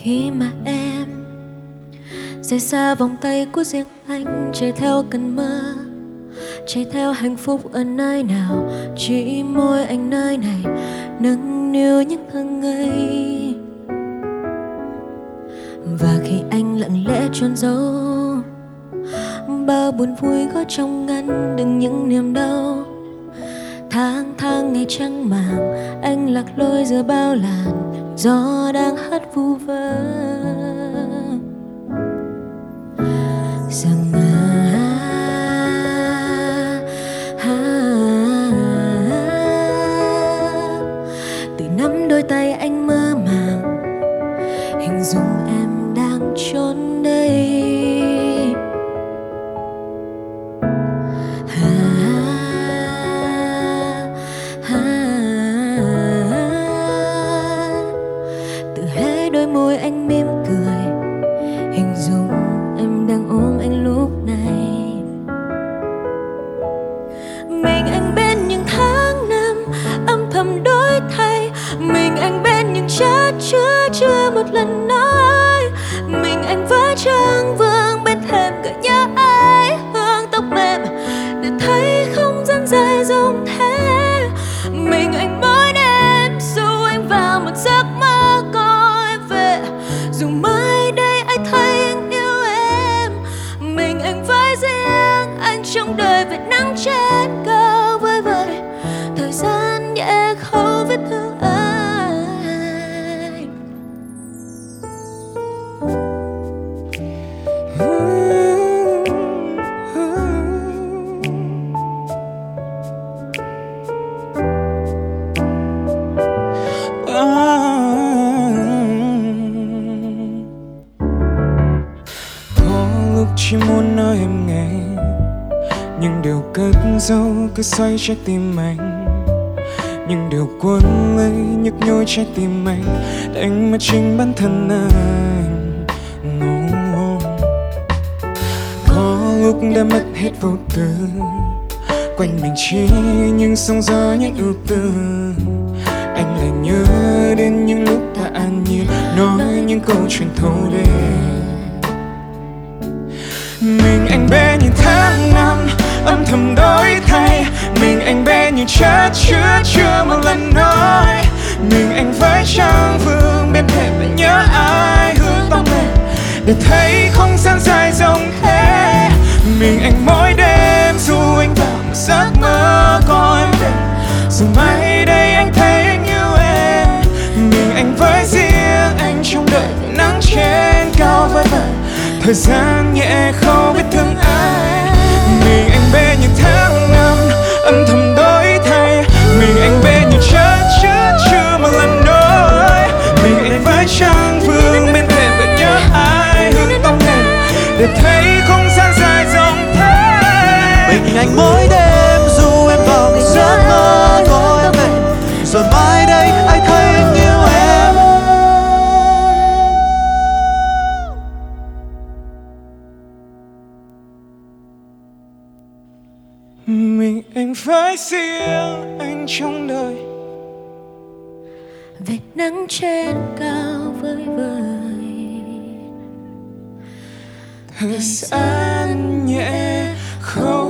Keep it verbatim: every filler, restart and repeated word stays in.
khi mà em rời xa vòng tay của riêng anh, chạy theo cơn mơ, chạy theo hạnh phúc ở nơi nào, chỉ môi anh nơi này nâng niu những thơ ngây. Và khi anh lặng lẽ chôn giấu bao buồn vui có trong ngăn đựng những niềm đau, tháng tháng ngày trăng màng anh lạc lối giữa bao làn gió đang hát vu vơ rằng à, à, à, từ nắm đôi tay anh mơ màng hình dung em đang trốn đây. Đôi môi anh mỉm cười, hình dung em đang ôm anh lúc này. Mình anh bên những tháng năm âm thầm đổi thay, mình anh bên những chất chứa chưa một lần nói. Mình anh với trang vương bên thềm cửa nhà ai, hương tóc mềm để thấy không gian dài dòng thế. Mình anh mỗi đêm dù anh vào một giấc mơ, dù mai đây ai thấy anh yêu em. Mình anh với riêng anh trong đời về nắng trên cao vơi vợi, thời gian nhẹ khâu vết thương anh. Chỉ muốn nói em nghe những điều cất giấu cứ xoay trái tim anh, những điều cuốn lấy nhức nhối trái tim anh, đánh mất chính bản thân anh. Oh. Có lúc đã mất hết vô tư, quanh mình chỉ những sóng gió những ưu tư. Anh lại nhớ đến những lúc ta an nhiên nói những câu chuyện thâu đêm. Mình anh bên những tháng năm âm thầm đổi thay, mình anh bên những chất chứa chưa một lần nói. Mình anh với trang vương bên thềm và nhớ ai, hương tóc mềm để thấy không gian dài dòng thế. Mình anh mỗi đêm dù anh vào một giấc mơ có em về, dù mai đây anh thấy anh yêu em. Mình anh với riêng anh trong đời nắng trên cao vơi vợi, thời gian nhẹ khâu vết thương ai. Mình anh bên những tháng năm âm thầm đổi thay, mình anh bên những chất chứa chưa một lần nói. Mình anh với trang vương bên thềm và nhớ ai, hương tóc mềm để thấy không gian dài dòng thế. Mình anh mỗi đêm dù em vào một giấc mơ có em về, rồi mai đây ai thấy anh yêu em. Mình anh với riêng anh trong đời về nắng trên cao vơi vợi, thời gian nhẹ không